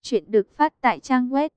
Chuyện được phát tại trang web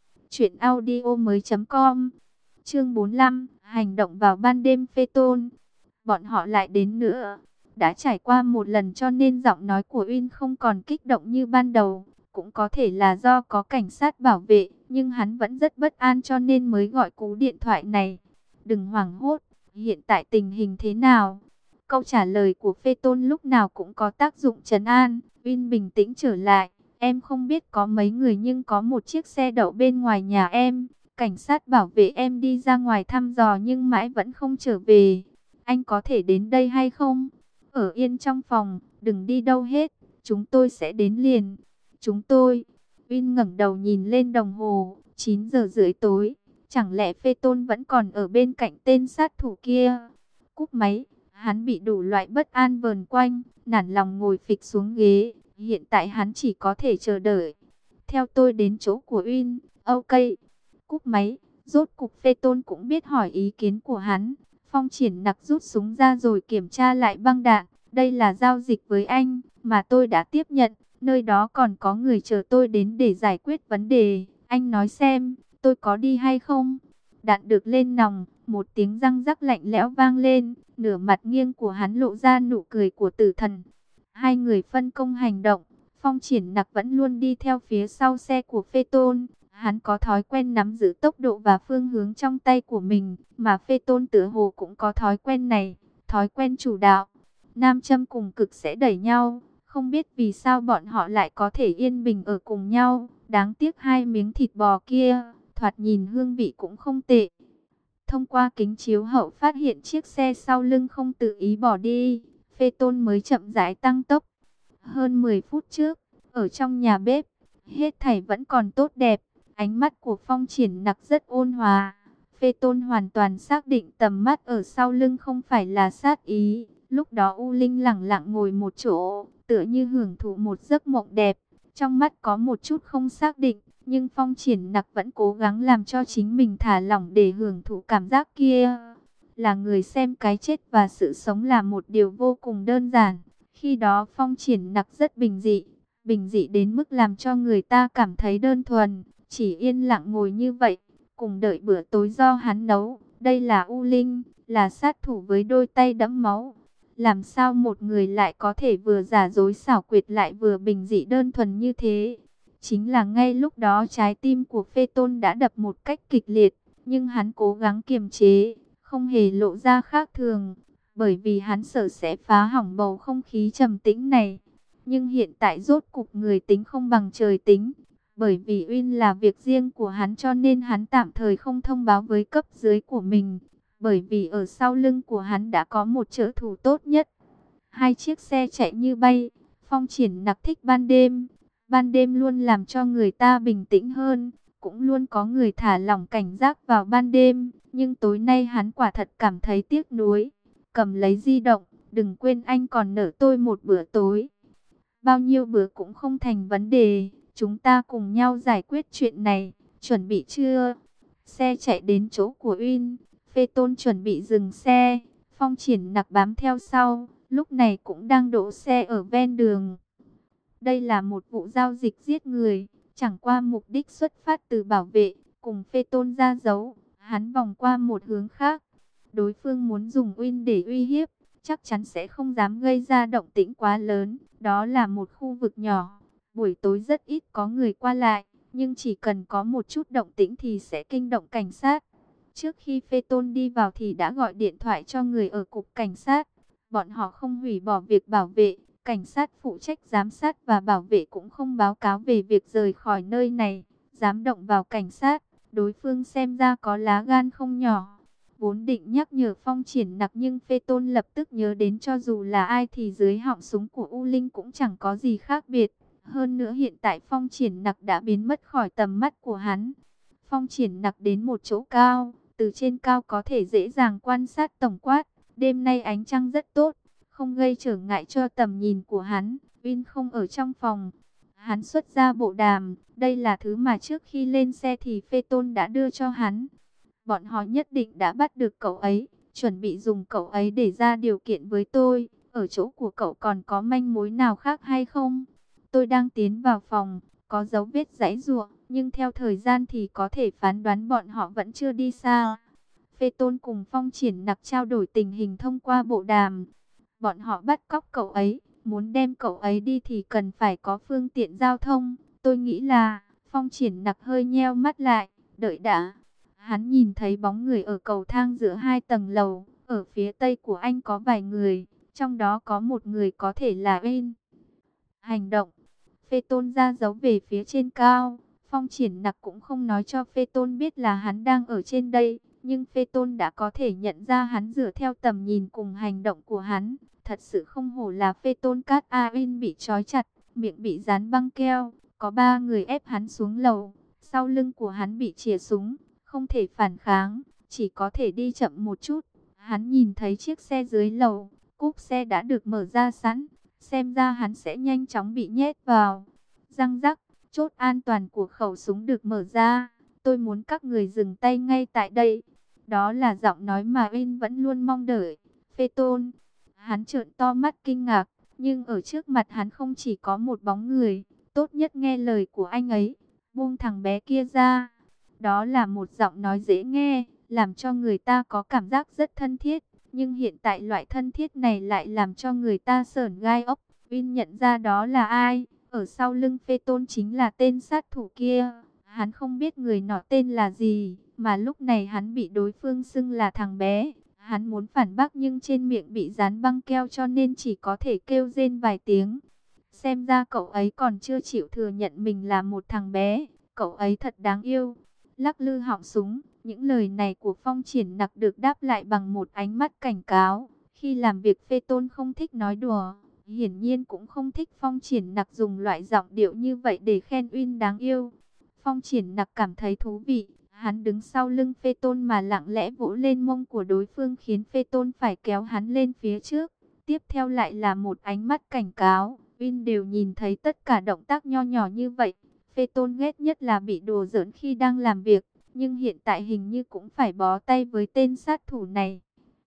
truyệnaudiomoi.com. Chương 45, hành động vào ban đêm phê tôn. Bọn họ lại đến nữa. Đã trải qua một lần cho nên giọng nói của Uyên không còn kích động như ban đầu. Cũng có thể là do có cảnh sát bảo vệ, nhưng hắn vẫn rất bất an cho nên mới gọi cú điện thoại này. Đừng hoảng hốt, hiện tại tình hình thế nào? Câu trả lời của phê tôn lúc nào cũng có tác dụng trấn an. Uyên bình tĩnh trở lại. Em không biết có mấy người nhưng có một chiếc xe đậu bên ngoài nhà em. Cảnh sát bảo vệ em đi ra ngoài thăm dò nhưng mãi vẫn không trở về. Anh có thể đến đây hay không? Ở yên trong phòng, đừng đi đâu hết. Chúng tôi sẽ đến liền. Chúng tôi. Uyên ngẩng đầu nhìn lên đồng hồ. 9 giờ rưỡi tối. Chẳng lẽ phê tôn vẫn còn ở bên cạnh tên sát thủ kia? Cúp máy. Hắn bị đủ loại bất an vờn quanh. Nản lòng ngồi phịch xuống ghế. Hiện tại hắn chỉ có thể chờ đợi. Theo tôi đến chỗ của Uyên. Ok. Cúp máy. Rốt cục phê tôn cũng biết hỏi ý kiến của hắn. Phong Triển Nặc rút súng ra rồi kiểm tra lại băng đạn. Đây là giao dịch với anh mà tôi đã tiếp nhận. Nơi đó còn có người chờ tôi đến để giải quyết vấn đề. Anh nói xem, tôi có đi hay không? Đạn được lên nòng, một tiếng răng rắc lạnh lẽo vang lên. Nửa mặt nghiêng của hắn lộ ra nụ cười của tử thần. Hai người phân công hành động. Phong Triển Nặc vẫn luôn đi theo phía sau xe của phê tôn. Hắn có thói quen nắm giữ tốc độ và phương hướng trong tay của mình, mà phê tôn tựa hồ cũng có thói quen này, thói quen chủ đạo. Nam châm cùng cực sẽ đẩy nhau, không biết vì sao bọn họ lại có thể yên bình ở cùng nhau. Đáng tiếc hai miếng thịt bò kia, thoạt nhìn hương vị cũng không tệ. Thông qua kính chiếu hậu phát hiện chiếc xe sau lưng không tự ý bỏ đi, phê tôn mới chậm rãi tăng tốc. Hơn 10 phút trước, ở trong nhà bếp, hết thảy vẫn còn tốt đẹp. Ánh mắt của Phong Triển Nặc rất ôn hòa. Phê tôn hoàn toàn xác định tầm mắt ở sau lưng không phải là sát ý. Lúc đó U Linh lẳng lặng ngồi một chỗ, tựa như hưởng thụ một giấc mộng đẹp. Trong mắt có một chút không xác định, nhưng Phong Triển Nặc vẫn cố gắng làm cho chính mình thả lỏng để hưởng thụ cảm giác kia. Là người xem cái chết và sự sống là một điều vô cùng đơn giản. Khi đó Phong Triển Nặc rất bình dị đến mức làm cho người ta cảm thấy đơn thuần. Chỉ yên lặng ngồi như vậy, cùng đợi bữa tối do hắn nấu. Đây là U Linh, là sát thủ với đôi tay đẫm máu. Làm sao một người lại có thể vừa giả dối xảo quyệt lại vừa bình dị đơn thuần như thế? Chính là ngay lúc đó trái tim của phê tôn đã đập một cách kịch liệt. Nhưng hắn cố gắng kiềm chế, không hề lộ ra khác thường. Bởi vì hắn sợ sẽ phá hỏng bầu không khí trầm tĩnh này. Nhưng hiện tại rốt cục người tính không bằng trời tính. Bởi vì Uyên là việc riêng của hắn cho nên hắn tạm thời không thông báo với cấp dưới của mình. Bởi vì ở sau lưng của hắn đã có một trợ thủ tốt nhất. Hai chiếc xe chạy như bay. Phong Triển Nặc thích ban đêm. Ban đêm luôn làm cho người ta bình tĩnh hơn. Cũng luôn có người thả lỏng cảnh giác vào ban đêm. Nhưng tối nay hắn quả thật cảm thấy tiếc nuối. Cầm lấy di động. Đừng quên anh còn nợ tôi một bữa tối. Bao nhiêu bữa cũng không thành vấn đề. Chúng ta cùng nhau giải quyết chuyện này. Chuẩn bị chưa? Xe chạy đến chỗ của Uyên. Phê tôn chuẩn bị dừng xe. Phong Triển Nặc bám theo sau. Lúc này cũng đang đỗ xe ở ven đường. Đây là một vụ giao dịch giết người. Chẳng qua mục đích xuất phát từ bảo vệ. Cùng phê tôn ra dấu. Hắn vòng qua một hướng khác. Đối phương muốn dùng Uyên để uy hiếp. Chắc chắn sẽ không dám gây ra động tĩnh quá lớn. Đó là một khu vực nhỏ. Buổi tối rất ít có người qua lại, nhưng chỉ cần có một chút động tĩnh thì sẽ kinh động cảnh sát. Trước khi phê tôn đi vào thì đã gọi điện thoại cho người ở cục cảnh sát. Bọn họ không hủy bỏ việc bảo vệ, cảnh sát phụ trách giám sát và bảo vệ cũng không báo cáo về việc rời khỏi nơi này. Dám động vào cảnh sát, đối phương xem ra có lá gan không nhỏ. Vốn định nhắc nhở Phong Triển Nặc nhưng phê tôn lập tức nhớ đến cho dù là ai thì dưới họng súng của U Linh cũng chẳng có gì khác biệt. Hơn nữa hiện tại Phong Triển Nặc đã biến mất khỏi tầm mắt của hắn. Phong Triển Nặc đến một chỗ cao, từ trên cao có thể dễ dàng quan sát tổng quát. Đêm nay ánh trăng rất tốt, không gây trở ngại cho tầm nhìn của hắn. Uyên không ở trong phòng. Hắn xuất ra bộ đàm, đây là thứ mà trước khi lên xe thì phê tôn đã đưa cho hắn. Bọn họ nhất định đã bắt được cậu ấy, chuẩn bị dùng cậu ấy để ra điều kiện với tôi. Ở chỗ của cậu còn có manh mối nào khác hay không? Tôi đang tiến vào phòng, có dấu vết giãy giụa, nhưng theo thời gian thì có thể phán đoán bọn họ vẫn chưa đi xa. Phê Tôn cùng Phong Triển Nặc trao đổi tình hình thông qua bộ đàm. Bọn họ bắt cóc cậu ấy, muốn đem cậu ấy đi thì cần phải có phương tiện giao thông. Tôi nghĩ là, Phong Triển Nặc hơi nheo mắt lại, đợi đã. Hắn nhìn thấy bóng người ở cầu thang giữa 2 tầng lầu, ở phía tây của anh có vài người, trong đó có một người có thể là Uyên. Hành động. Phê Tôn ra dấu về phía trên cao. Phong Triển Nặc cũng không nói cho Phê Tôn biết là hắn đang ở trên đây, nhưng Phê Tôn đã có thể nhận ra hắn dựa theo tầm nhìn cùng hành động của hắn. Thật sự không hổ là Phê Tôn. Cát A Uyên bị trói chặt, miệng bị dán băng keo, có 3 người ép hắn xuống lầu, sau lưng của hắn bị chĩa súng, không thể phản kháng, chỉ có thể đi chậm một chút. Hắn nhìn thấy chiếc xe dưới lầu, cốp xe đã được mở ra sẵn, xem ra hắn sẽ nhanh chóng bị nhét vào. Răng rắc, chốt an toàn của khẩu súng được mở ra. Tôi muốn các người dừng tay ngay tại đây. Đó là giọng nói mà Uyên vẫn luôn mong đợi. Phê Tôn. Hắn trợn to mắt kinh ngạc, nhưng ở trước mặt hắn không chỉ có một bóng người. Tốt nhất nghe lời của anh ấy, buông thằng bé kia ra. Đó là một giọng nói dễ nghe, làm cho người ta có cảm giác rất thân thiết. Nhưng hiện tại loại thân thiết này lại làm cho người ta sởn gai ốc. Uyên nhận ra đó là ai. Ở sau lưng Phê Tôn chính là tên sát thủ kia. Hắn không biết người nọ tên là gì, mà lúc này hắn bị đối phương xưng là thằng bé. Hắn muốn phản bác nhưng trên miệng bị dán băng keo cho nên chỉ có thể kêu rên vài tiếng. Xem ra cậu ấy còn chưa chịu thừa nhận mình là một thằng bé. Cậu ấy thật đáng yêu. Lắc lư họng súng, những lời này của Phong Triển Nặc được đáp lại bằng một ánh mắt cảnh cáo. Khi làm việc Phê Tôn không thích nói đùa, hiển nhiên cũng không thích Phong Triển Nặc dùng loại giọng điệu như vậy để khen Uyên đáng yêu. Phong Triển Nặc cảm thấy thú vị, hắn đứng sau lưng Phê Tôn mà lặng lẽ vỗ lên mông của đối phương khiến Phê Tôn phải kéo hắn lên phía trước. Tiếp theo lại là một ánh mắt cảnh cáo, Uyên đều nhìn thấy tất cả động tác nho nhỏ như vậy. Phê Tôn ghét nhất là bị đùa giỡn khi đang làm việc, nhưng hiện tại hình như cũng phải bó tay với tên sát thủ này.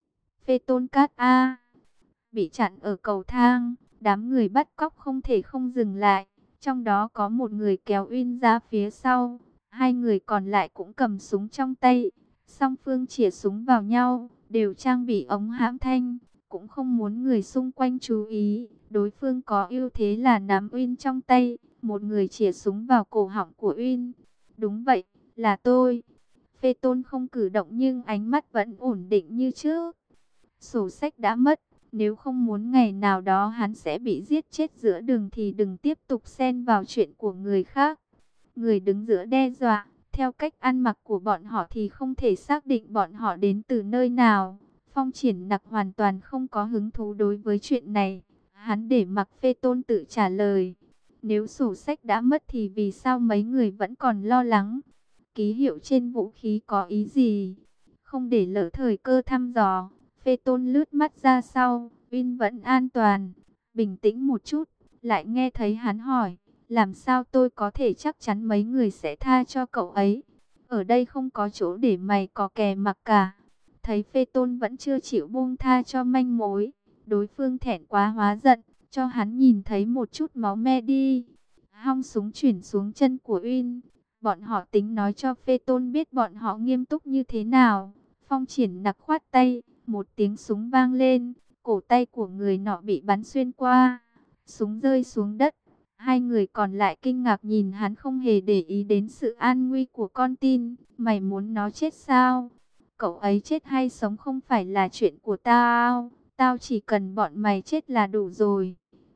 Phê Tôn. Cát A bị chặn ở cầu thang, đám người bắt cóc không thể không dừng lại. Trong đó có một người kéo Uyên ra phía sau, 2 người còn lại cũng cầm súng trong tay. Song phương chĩa súng vào nhau, đều trang bị ống hãm thanh, cũng không muốn người xung quanh chú ý. Đối phương có ưu thế là nắm Uyên trong tay, một người chĩa súng vào cổ họng của Uyên. Đúng vậy, là tôi. Phê Tôn không cử động nhưng ánh mắt vẫn ổn định như trước. Sổ sách đã mất. Nếu không muốn ngày nào đó hắn sẽ bị giết chết giữa đường thì đừng tiếp tục xen vào chuyện của người khác. Người đứng giữa đe dọa, theo cách ăn mặc của bọn họ thì không thể xác định bọn họ đến từ nơi nào. Phong Triển Nặc hoàn toàn không có hứng thú đối với chuyện này. Hắn để mặc Phê Tôn tự trả lời. Nếu sổ sách đã mất thì vì sao mấy người vẫn còn lo lắng? Ký hiệu trên vũ khí có ý gì? Không để lỡ thời cơ thăm dò, Phê Tôn lướt mắt ra sau. Uyên vẫn an toàn, bình tĩnh một chút. Lại nghe thấy hắn hỏi, làm sao tôi có thể chắc chắn mấy người sẽ tha cho cậu ấy? Ở đây không có chỗ để mày có kè mặc cả. Thấy Phê Tôn vẫn chưa chịu buông tha cho manh mối, đối phương thẹn quá hóa giận, cho hắn nhìn thấy một chút máu me đi. Hong súng chuyển xuống chân của Uyên. Bọn họ tính nói cho Phê Tôn biết bọn họ nghiêm túc như thế nào. Phong Triển Nặc khoát tay, một tiếng súng vang lên, cổ tay của người nọ bị bắn xuyên qua, súng rơi xuống đất. 2 người còn lại kinh ngạc nhìn hắn không hề để ý đến sự an nguy của con tin. Mày muốn nó chết sao? Cậu ấy chết hay sống không phải là chuyện của tao. Tao chỉ cần bọn mày chết là đủ rồi.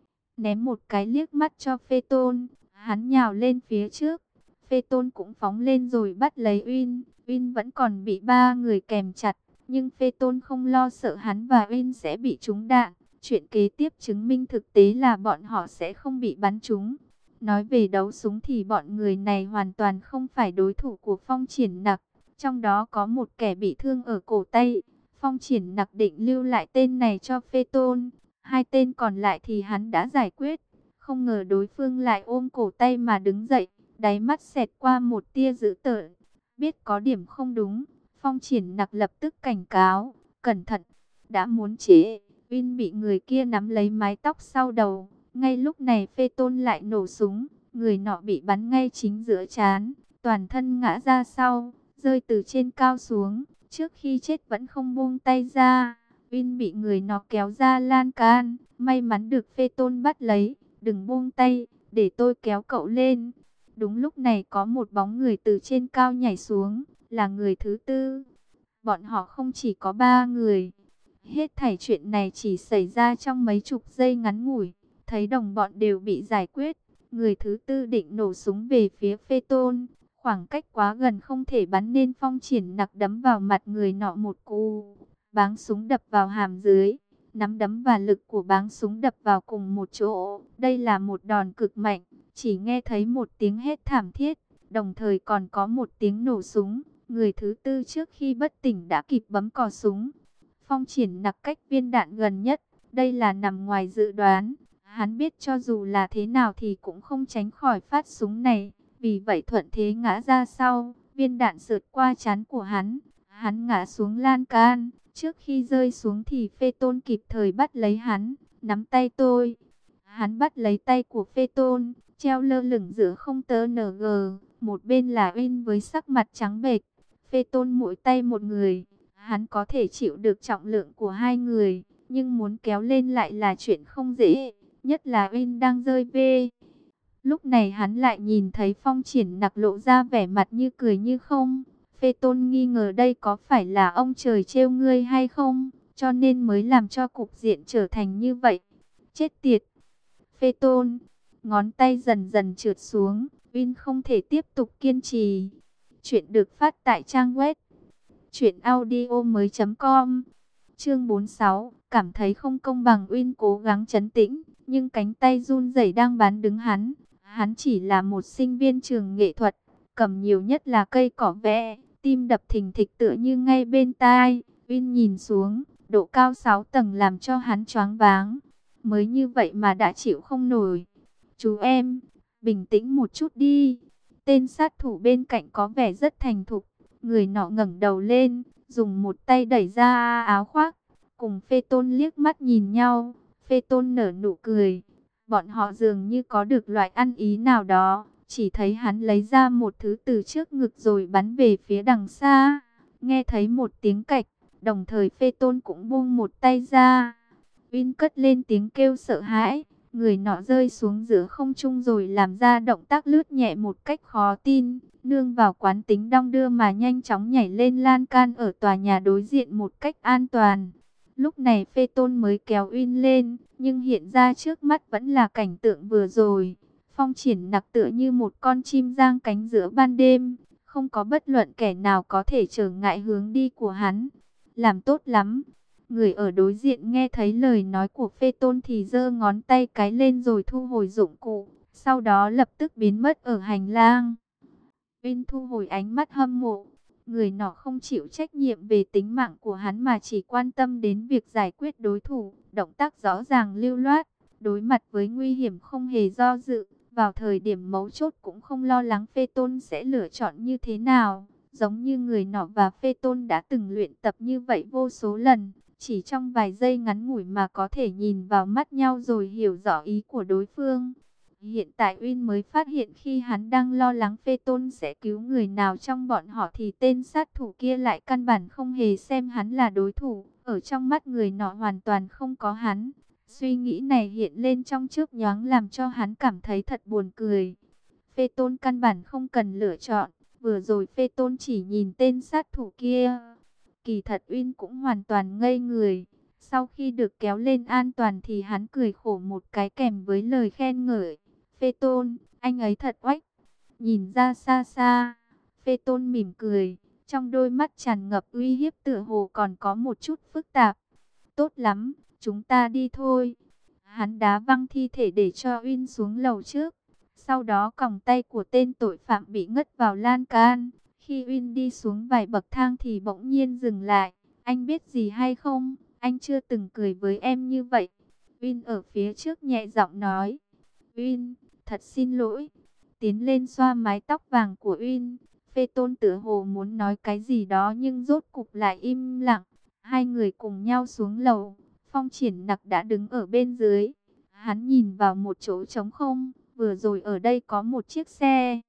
Ném một cái liếc mắt cho Phê Tôn, hắn nhào lên phía trước. Phê Tôn cũng phóng lên rồi bắt lấy Uyên. Uyên vẫn còn bị 3 người kèm chặt, nhưng Phê Tôn không lo sợ hắn và Uyên sẽ bị trúng đạn. Chuyện kế tiếp chứng minh thực tế là bọn họ sẽ không bị bắn trúng. Nói về đấu súng thì bọn người này hoàn toàn không phải đối thủ của Phong Triển Nặc. Trong đó có một kẻ bị thương ở cổ tay. Phong Triển Nặc định lưu lại tên này cho Phê Tôn. 2 tên còn lại thì hắn đã giải quyết. Không ngờ đối phương lại ôm cổ tay mà đứng dậy. Đáy mắt xẹt qua một tia dữ tợn. Biết có điểm không đúng, Phong Triển Nặc lập tức cảnh cáo. Cẩn thận, đã muốn chế. Uyên bị người kia nắm lấy mái tóc sau đầu. Ngay lúc này Phê Tôn lại nổ súng. Người nọ bị bắn ngay chính giữa trán, toàn thân ngã ra sau, rơi từ trên cao xuống, trước khi chết vẫn không buông tay ra. Uyên bị người nọ kéo ra lan can, may mắn được Phê Tôn bắt lấy, đừng buông tay, để tôi kéo cậu lên. Đúng lúc này có một bóng người từ trên cao nhảy xuống, là người thứ tư. Bọn họ không chỉ có 3 người. Hết thảy chuyện này chỉ xảy ra trong mấy chục giây ngắn ngủi. Thấy đồng bọn đều bị giải quyết, người thứ tư định nổ súng về phía Phê Tôn. Khoảng cách quá gần không thể bắn nên Phong Triển Nặc đấm vào mặt người nọ một cú. Báng súng đập vào hàm dưới. Nắm đấm và lực của báng súng đập vào cùng một chỗ. Đây là một đòn cực mạnh. Chỉ nghe thấy một tiếng hét thảm thiết, đồng thời còn có một tiếng nổ súng. Người thứ tư trước khi bất tỉnh đã kịp bấm cò súng. Phong Triển Nặc cách viên đạn gần nhất, đây là nằm ngoài dự đoán. Hắn biết cho dù là thế nào thì cũng không tránh khỏi phát súng này. Vì vậy thuận thế ngã ra sau, viên đạn sượt qua trán của hắn. Hắn ngã xuống lan can. Trước khi rơi xuống thì Phê Tôn kịp thời bắt lấy hắn, nắm tay tôi. Hắn bắt lấy tay của Phê Tôn, treo lơ lửng giữa không tơ ng. Một bên là Uyên với sắc mặt trắng bệch. Phê Tôn mỗi tay một người. Hắn có thể chịu được trọng lượng của hai người, nhưng muốn kéo lên lại là chuyện không dễ. Nhất là Uyên đang rơi bê. Lúc này hắn lại nhìn thấy Phong Triển Nặc lộ ra vẻ mặt như cười như không. Phê Tôn nghi ngờ đây có phải là ông trời trêu ngươi hay không, cho nên mới làm cho cục diện trở thành như vậy. Chết tiệt! Phê Tôn, ngón tay dần dần trượt xuống, Uyên không thể tiếp tục kiên trì. Chuyện được phát tại trang web truyệnaudiomoi.com. Chương 46, cảm thấy không công bằng. Uyên cố gắng trấn tĩnh, nhưng cánh tay run rẩy đang bán đứng hắn. Hắn chỉ là một sinh viên trường nghệ thuật, cầm nhiều nhất là cây cỏ vẽ, tim đập thình thịch tựa như ngay bên tai. Uyên nhìn xuống, độ cao 6 tầng làm cho hắn choáng váng. Mới như vậy mà đã chịu không nổi. Chú em, bình tĩnh một chút đi. Tên sát thủ bên cạnh có vẻ rất thành thục. Người nọ ngẩng đầu lên, dùng một tay đẩy ra áo khoác. Cùng Phê Tôn liếc mắt nhìn nhau. Phê Tôn nở nụ cười. Bọn họ dường như có được loại ăn ý nào đó. Chỉ thấy hắn lấy ra một thứ từ trước ngực rồi bắn về phía đằng xa. Nghe thấy một tiếng cạch, đồng thời Phê Tôn cũng buông một tay ra. Uyên cất lên tiếng kêu sợ hãi. Người nọ rơi xuống giữa không trung rồi làm ra động tác lướt nhẹ một cách khó tin. Nương vào quán tính đong đưa mà nhanh chóng nhảy lên lan can ở tòa nhà đối diện một cách an toàn. Lúc này Phê Tôn mới kéo Uyên lên, nhưng hiện ra trước mắt vẫn là cảnh tượng vừa rồi. Phong Triển Nặc tựa như một con chim giang cánh giữa ban đêm, không có bất luận kẻ nào có thể trở ngại hướng đi của hắn. Làm tốt lắm. Người ở đối diện nghe thấy lời nói của Phê Tôn thì giơ ngón tay cái lên rồi thu hồi dụng cụ, sau đó lập tức biến mất ở hành lang. Uyên thu hồi ánh mắt hâm mộ. Người nọ không chịu trách nhiệm về tính mạng của hắn mà chỉ quan tâm đến việc giải quyết đối thủ. Động tác rõ ràng lưu loát, đối mặt với nguy hiểm không hề do dự. Vào thời điểm mấu chốt cũng không lo lắng Phê Tôn sẽ lựa chọn như thế nào. Giống như người nọ và Phê Tôn đã từng luyện tập như vậy vô số lần. Chỉ trong vài giây ngắn ngủi mà có thể nhìn vào mắt nhau rồi hiểu rõ ý của đối phương. Hiện tại Uyên mới phát hiện khi hắn đang lo lắng Phê Tôn sẽ cứu người nào trong bọn họ thì tên sát thủ kia lại căn bản không hề xem hắn là đối thủ. Ở trong mắt người nọ hoàn toàn không có hắn. Suy nghĩ này hiện lên trong chớp nhoáng làm cho hắn cảm thấy thật buồn cười. Phê Tôn căn bản không cần lựa chọn. Vừa rồi Phê Tôn chỉ nhìn tên sát thủ kia. Kỳ thật Uyên cũng hoàn toàn ngây người. Sau khi được kéo lên an toàn thì hắn cười khổ một cái kèm với lời khen ngợi. Phê Tôn, anh ấy thật oách. Nhìn ra xa xa, Phê Tôn mỉm cười. Trong đôi mắt tràn ngập uy hiếp tựa hồ còn có một chút phức tạp. Tốt lắm, chúng ta đi thôi. Hắn đá văng thi thể để cho Uyên xuống lầu trước. Sau đó còng tay của tên tội phạm bị ngất vào lan can. Khi Uyên đi xuống vài bậc thang thì bỗng nhiên dừng lại. Anh biết gì hay không? Anh chưa từng cười với em như vậy. Uyên ở phía trước nhẹ giọng nói. Uyên, thật xin lỗi. Tiến lên xoa mái tóc vàng của Uyên. Phê Tôn tựa hồ muốn nói cái gì đó nhưng rốt cục lại im lặng. Hai người cùng nhau xuống lầu. Phong Triển Nặc đã đứng ở bên dưới. Hắn nhìn vào một chỗ trống không. vừa rồi ở đây có một chiếc xe.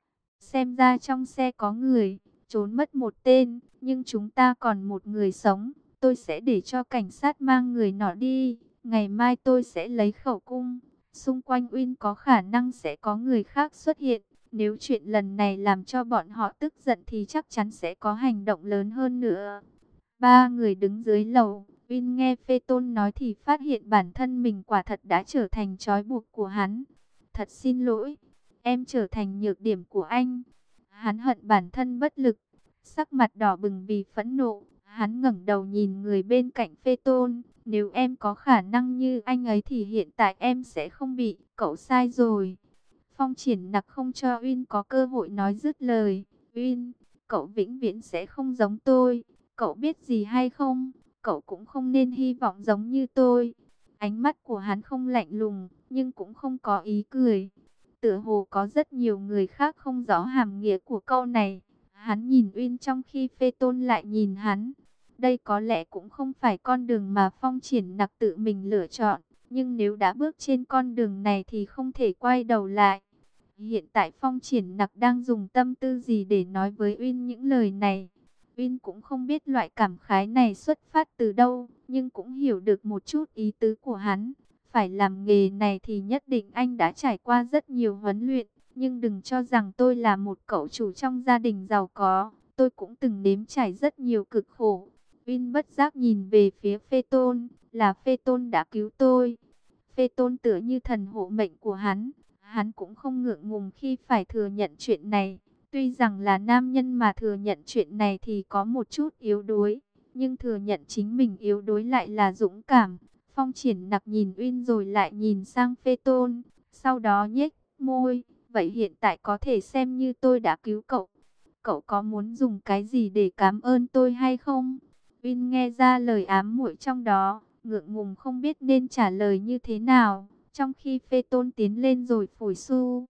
Xem ra trong xe có người, trốn mất một tên, nhưng chúng ta còn một người sống. Tôi sẽ để cho cảnh sát mang người nọ đi. Ngày mai tôi sẽ lấy khẩu cung. Xung quanh Uyên có khả năng sẽ có người khác xuất hiện. Nếu chuyện lần này làm cho bọn họ tức giận thì chắc chắn sẽ có hành động lớn hơn nữa. Ba người đứng dưới lầu. Uyên nghe Phê Tôn nói thì phát hiện bản thân mình quả thật đã trở thành trói buộc của hắn. Thật xin lỗi, em trở thành nhược điểm của anh. Hắn hận bản thân bất lực, sắc mặt đỏ bừng vì phẫn nộ. Hắn ngẩng đầu nhìn người bên cạnh Phê Tôn. Nếu em có khả năng như anh ấy thì hiện tại em sẽ không bị. Cậu sai rồi. Phong Triển Nặc không cho Uyên có cơ hội nói dứt lời. Uyên, cậu vĩnh viễn sẽ không giống tôi. Cậu biết gì hay không? Cậu cũng không nên hy vọng giống như tôi. Ánh mắt của hắn không lạnh lùng, nhưng cũng không có ý cười. Tựa hồ có rất nhiều người khác không rõ hàm nghĩa của câu này. Hắn nhìn Uyên trong khi Phê Tôn lại nhìn hắn. Đây có lẽ cũng không phải con đường mà Phong Triển Nặc tự mình lựa chọn. Nhưng nếu đã bước trên con đường này thì không thể quay đầu lại. Hiện tại Phong Triển Nặc đang dùng tâm tư gì để nói với Uyên những lời này. Uyên cũng không biết loại cảm khái này xuất phát từ đâu, nhưng cũng hiểu được một chút ý tứ của hắn. Phải làm nghề này thì nhất định anh đã trải qua rất nhiều huấn luyện, nhưng đừng cho rằng tôi là một cậu chủ trong gia đình giàu có, tôi cũng từng nếm trải rất nhiều cực khổ. Uyên bất giác nhìn về phía Phê Tôn, là Phê Tôn đã cứu tôi. Phê Tôn tựa như thần hộ mệnh của hắn cũng không ngượng ngùng khi phải thừa nhận chuyện này. Tuy rằng là nam nhân mà thừa nhận chuyện này thì có một chút yếu đuối, nhưng thừa nhận chính mình yếu đuối lại là dũng cảm. Phong Triển Nặc nhìn Uyên rồi lại nhìn sang Phê Tôn, sau đó nhếch môi, vậy hiện tại có thể xem như tôi đã cứu cậu. Cậu có muốn dùng cái gì để cảm ơn tôi hay không? Uyên nghe ra lời ám muội trong đó, ngượng ngùng không biết nên trả lời như thế nào, trong khi Phê Tôn tiến lên rồi phủi xu.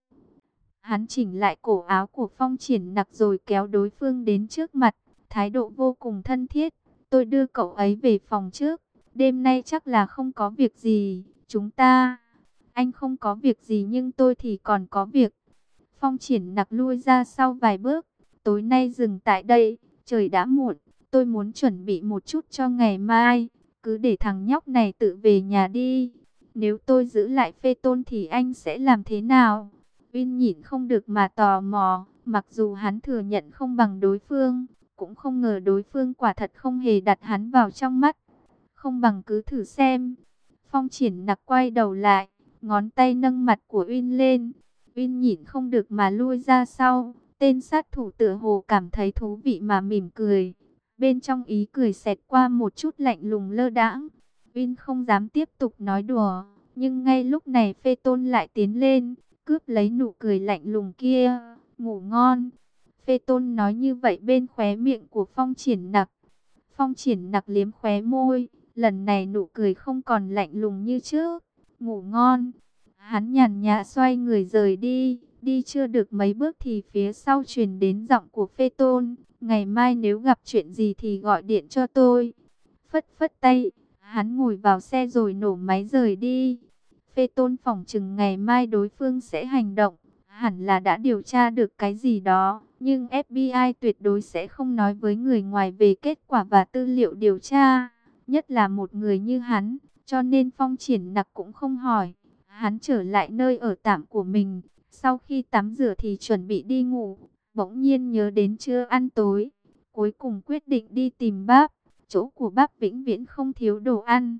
Hắn chỉnh lại cổ áo của Phong Triển Nặc rồi kéo đối phương đến trước mặt, thái độ vô cùng thân thiết. Tôi đưa cậu ấy về phòng trước, đêm nay chắc là không có việc gì, chúng ta... Anh không có việc gì nhưng tôi thì còn có việc. Phong Triển Nặc lui ra sau vài bước, tối nay dừng tại đây, trời đã muộn, tôi muốn chuẩn bị một chút cho ngày mai, cứ để thằng nhóc này tự về nhà đi. Nếu tôi giữ lại Phê Tôn thì anh sẽ làm thế nào? Uyên nhịn không được mà tò mò, mặc dù hắn thừa nhận không bằng đối phương, cũng không ngờ đối phương quả thật không hề đặt hắn vào trong mắt. Không bằng cứ thử xem. Phong Triển Nặc quay đầu lại, ngón tay nâng mặt của Uyên lên. Uyên nhịn không được mà lui ra sau. Tên sát thủ tựa hồ cảm thấy thú vị mà mỉm cười. Bên trong ý cười xẹt qua một chút lạnh lùng lơ đãng. Uyên không dám tiếp tục nói đùa, nhưng ngay lúc này Phê Tôn lại tiến lên, cướp lấy nụ cười lạnh lùng kia. Ngủ ngon. Phê Tôn nói như vậy bên khóe miệng của Phong Triển Nặc. Phong Triển Nặc liếm khóe môi, lần này nụ cười không còn lạnh lùng như trước. Ngủ ngon. Hắn nhàn nhã xoay người rời đi, đi chưa được mấy bước thì phía sau truyền đến giọng của Phê Tôn. Ngày mai nếu gặp chuyện gì thì gọi điện cho tôi. Phất phất tay, hắn ngồi vào xe rồi nổ máy rời đi. Phê Tôn phỏng chừng ngày mai đối phương sẽ hành động, hẳn là đã điều tra được cái gì đó, nhưng FBI tuyệt đối sẽ không nói với người ngoài về kết quả và tư liệu điều tra, nhất là một người như hắn, cho nên Phong Triển Nặc cũng không hỏi. Hắn trở lại nơi ở tạm của mình, sau khi tắm rửa thì chuẩn bị đi ngủ, bỗng nhiên nhớ đến chưa ăn tối, cuối cùng quyết định đi tìm Báp, chỗ của Báp vĩnh viễn không thiếu đồ ăn.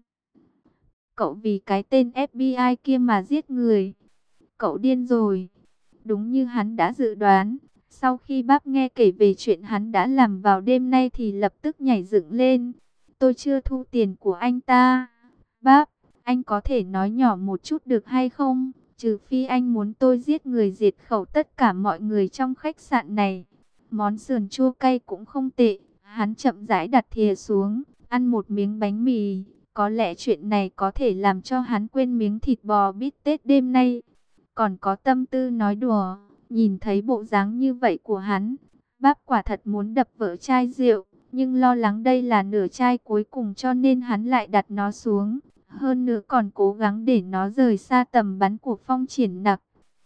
Cậu vì cái tên FBI kia mà giết người. Cậu điên rồi. Đúng như hắn đã dự đoán. Sau khi Báp nghe kể về chuyện hắn đã làm vào đêm nay thì lập tức nhảy dựng lên. Tôi chưa thu tiền của anh ta. Báp, anh có thể nói nhỏ một chút được hay không? Trừ phi anh muốn tôi giết người diệt khẩu tất cả mọi người trong khách sạn này. Món sườn chua cay cũng không tệ. Hắn chậm rãi đặt thìa xuống, ăn một miếng bánh mì. Có lẽ chuyện này có thể làm cho hắn quên miếng thịt bò bít tết đêm nay. Còn có tâm tư nói đùa, nhìn thấy bộ dáng như vậy của hắn, Báp quả thật muốn đập vỡ chai rượu, nhưng lo lắng đây là nửa chai cuối cùng cho nên hắn lại đặt nó xuống. Hơn nữa còn cố gắng để nó rời xa tầm bắn của Phong Triển Nặc.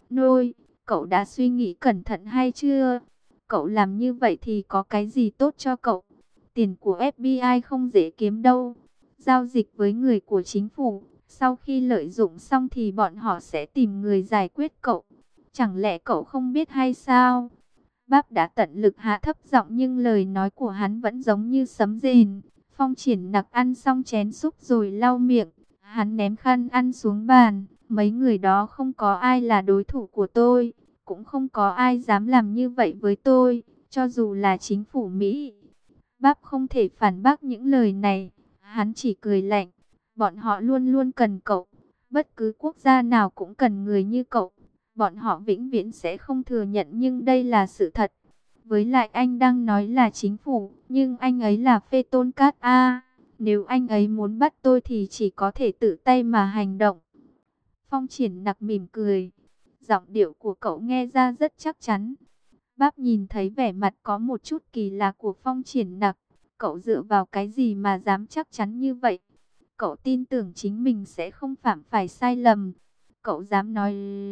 Nôi, cậu đã suy nghĩ cẩn thận hay chưa? Cậu làm như vậy thì có cái gì tốt cho cậu? Tiền của FBI không dễ kiếm đâu. Giao dịch với người của chính phủ, sau khi lợi dụng xong thì bọn họ sẽ tìm người giải quyết cậu. Chẳng lẽ cậu không biết hay sao? Bác đã tận lực hạ thấp giọng nhưng lời nói của hắn vẫn giống như sấm rền. Phong Triển Nặc ăn xong chén súp rồi lau miệng. Hắn ném khăn ăn xuống bàn. Mấy người đó không có ai là đối thủ của tôi. Cũng không có ai dám làm như vậy với tôi. Cho dù là chính phủ Mỹ. Bác không thể phản bác những lời này. Hắn chỉ cười lạnh. Bọn họ luôn luôn cần cậu. Bất cứ quốc gia nào cũng cần người như cậu. Bọn họ vĩnh viễn sẽ không thừa nhận nhưng đây là sự thật. Với lại anh đang nói là chính phủ, nhưng anh ấy là Phê Tôn Cát A. Nếu anh ấy muốn bắt tôi thì chỉ có thể tự tay mà hành động. Phong Triển Nặc mỉm cười. Giọng điệu của cậu nghe ra rất chắc chắn. Bác nhìn thấy vẻ mặt có một chút kỳ lạ của Phong Triển Nặc. Cậu dựa vào cái gì mà dám chắc chắn như vậy? Cậu tin tưởng chính mình sẽ không phạm phải sai lầm. Cậu dám nói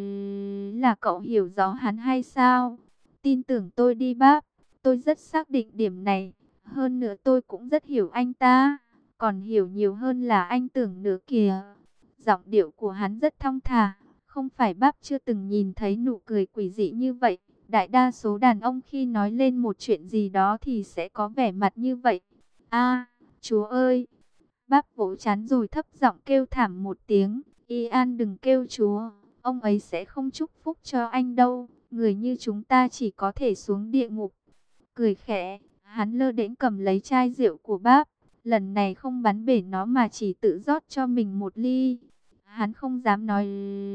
là cậu hiểu rõ hắn hay sao? Tin tưởng tôi đi bác. Tôi rất xác định điểm này. Hơn nữa tôi cũng rất hiểu anh ta. Còn hiểu nhiều hơn là anh tưởng nữa kìa. Giọng điệu của hắn rất thong thả. Không phải bác chưa từng nhìn thấy nụ cười quỷ dị như vậy. Đại đa số đàn ông khi nói lên một chuyện gì đó thì sẽ có vẻ mặt như vậy. A, chúa ơi! Bác vỗ chán rồi thấp giọng kêu thảm một tiếng. Ian đừng kêu chúa. Ông ấy sẽ không chúc phúc cho anh đâu. Người như chúng ta chỉ có thể xuống địa ngục. Cười khẽ, hắn lơ đễnh cầm lấy chai rượu của bác. Lần này không bắn bể nó mà chỉ tự rót cho mình một ly. Hắn không dám nói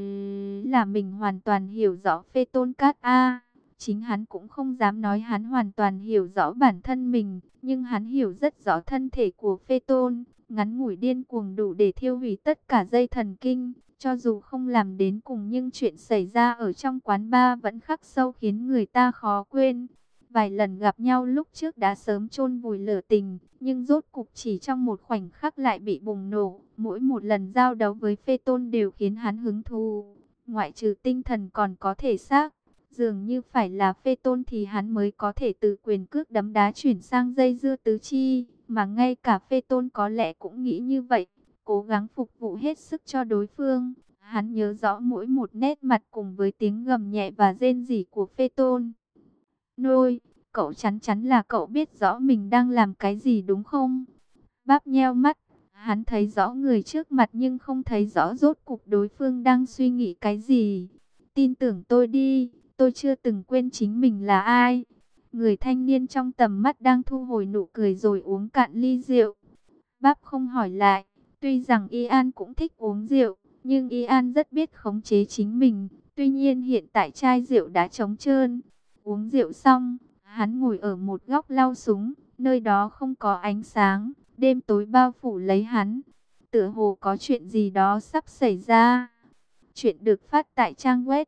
là mình hoàn toàn hiểu rõ Phê Tôn Cát A. Chính hắn cũng không dám nói hắn hoàn toàn hiểu rõ bản thân mình. Nhưng hắn hiểu rất rõ thân thể của Phê Tôn. Ngắn ngủi điên cuồng đủ để thiêu hủy tất cả dây thần kinh. Cho dù không làm đến cùng nhưng chuyện xảy ra ở trong quán bar vẫn khắc sâu khiến người ta khó quên. Vài lần gặp nhau lúc trước đã sớm chôn vùi lửa tình, nhưng rốt cục chỉ trong một khoảnh khắc lại bị bùng nổ. Mỗi một lần giao đấu với Phê Tôn đều khiến hắn hứng thú, ngoại trừ tinh thần còn có thể xác. Dường như phải là Phê Tôn thì hắn mới có thể từ quyền cước đấm đá chuyển sang dây dưa tứ chi, mà ngay cả Phê Tôn có lẽ cũng nghĩ như vậy, cố gắng phục vụ hết sức cho đối phương. Hắn nhớ rõ mỗi một nét mặt cùng với tiếng gầm nhẹ và rên rỉ của Phê Tôn. Nôi, cậu chắn chắn là cậu biết rõ mình đang làm cái gì đúng không? Bác nheo mắt, hắn thấy rõ người trước mặt nhưng không thấy rõ rốt cục đối phương đang suy nghĩ cái gì. Tin tưởng tôi đi, tôi chưa từng quên chính mình là ai. Người thanh niên trong tầm mắt đang thu hồi nụ cười rồi uống cạn ly rượu. Bác không hỏi lại, tuy rằng Ian cũng thích uống rượu, nhưng Ian rất biết khống chế chính mình. Tuy nhiên hiện tại chai rượu đã trống trơn. Uống rượu xong, hắn ngồi ở một góc lau súng, nơi đó không có ánh sáng, đêm tối bao phủ lấy hắn. Tựa hồ có chuyện gì đó sắp xảy ra. Chuyện được phát tại trang web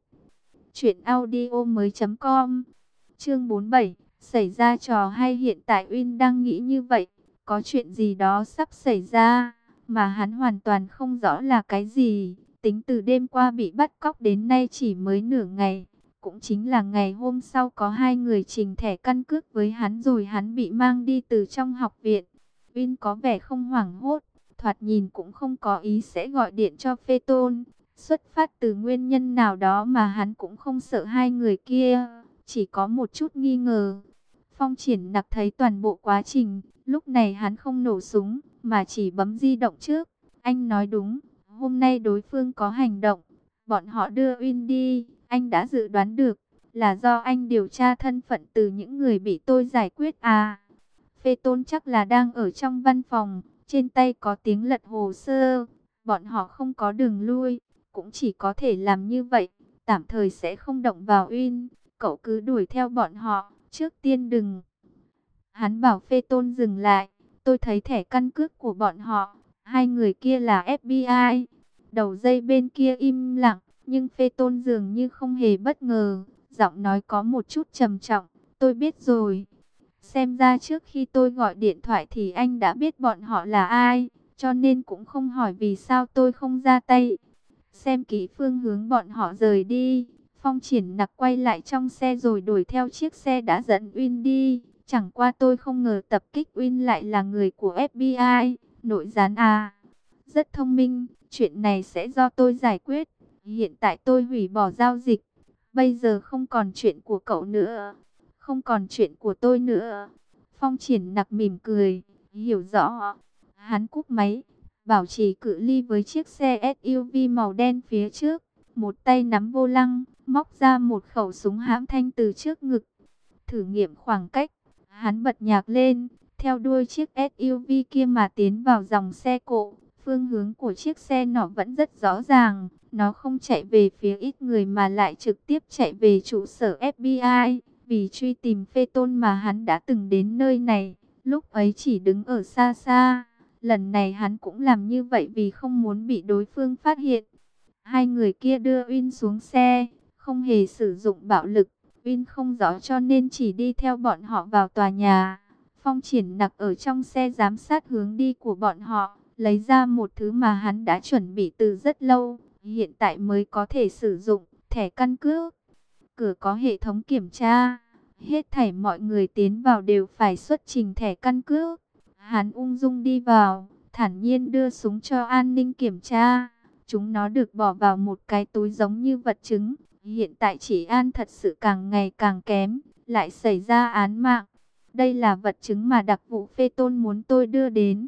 truyệnaudiomoi.com. Chương 47, xảy ra trò hay. Hiện tại Uyên đang nghĩ như vậy, có chuyện gì đó sắp xảy ra, mà hắn hoàn toàn không rõ là cái gì. Tính từ đêm qua bị bắt cóc đến nay chỉ mới nửa ngày. Cũng chính là ngày hôm sau có hai người trình thẻ căn cước với hắn rồi hắn bị mang đi từ trong học viện. Uyên có vẻ không hoảng hốt, thoạt nhìn cũng không có ý sẽ gọi điện cho Phê Tôn. Xuất phát từ nguyên nhân nào đó mà hắn cũng không sợ hai người kia, chỉ có một chút nghi ngờ. Phong Triển Nặc thấy toàn bộ quá trình, lúc này hắn không nổ súng, mà chỉ bấm di động trước. Anh nói đúng, hôm nay đối phương có hành động. Bọn họ đưa Uyên đi, anh đã dự đoán được, là do anh điều tra thân phận từ những người bị tôi giải quyết à. Phê Tôn chắc là đang ở trong văn phòng, trên tay có tiếng lật hồ sơ. Bọn họ không có đường lui, cũng chỉ có thể làm như vậy, tạm thời sẽ không động vào Uyên. Cậu cứ đuổi theo bọn họ, trước tiên đừng. Hắn bảo Phê Tôn dừng lại, tôi thấy thẻ căn cước của bọn họ, hai người kia là FBI. Đầu dây bên kia im lặng, nhưng Phê Tôn dường như không hề bất ngờ, giọng nói có một chút trầm trọng, tôi biết rồi. Xem ra trước khi tôi gọi điện thoại thì anh đã biết bọn họ là ai, cho nên cũng không hỏi vì sao tôi không ra tay. Xem kỹ phương hướng bọn họ rời đi, Phong Triển Nặc quay lại trong xe rồi đuổi theo chiếc xe đã dẫn Uyên đi. Chẳng qua tôi không ngờ tập kích Uyên lại là người của FBI, nội gián à. Rất thông minh, chuyện này sẽ do tôi giải quyết. Hiện tại tôi hủy bỏ giao dịch. Bây giờ không còn chuyện của cậu nữa, không còn chuyện của tôi nữa. Phong Triển Nặc mỉm cười, hiểu rõ. Hắn cúp máy, bảo trì cự ly với chiếc xe SUV màu đen phía trước. Một tay nắm vô lăng, móc ra một khẩu súng hãm thanh từ trước ngực. Thử nghiệm khoảng cách, hắn bật nhạc lên, theo đuôi chiếc SUV kia mà tiến vào dòng xe cộ. Phương hướng của chiếc xe nọ vẫn rất rõ ràng. Nó không chạy về phía ít người mà lại trực tiếp chạy về trụ sở FBI. Vì truy tìm Phê Tôn mà hắn đã từng đến nơi này, lúc ấy chỉ đứng ở xa xa. Lần này hắn cũng làm như vậy vì không muốn bị đối phương phát hiện. Hai người kia đưa Uyên xuống xe, không hề sử dụng bạo lực. Uyên không rõ cho nên chỉ đi theo bọn họ vào tòa nhà. Phong Triển Nặc ở trong xe giám sát hướng đi của bọn họ, lấy ra một thứ mà hắn đã chuẩn bị từ rất lâu, hiện tại mới có thể sử dụng, thẻ căn cước. Cửa có hệ thống kiểm tra, hết thảy mọi người tiến vào đều phải xuất trình thẻ căn cước. Hắn ung dung đi vào, thản nhiên đưa súng cho an ninh kiểm tra. Chúng nó được bỏ vào một cái túi giống như vật chứng. Hiện tại trị an thật sự càng ngày càng kém, lại xảy ra án mạng. Đây là vật chứng mà đặc vụ Phê Tôn muốn tôi đưa đến.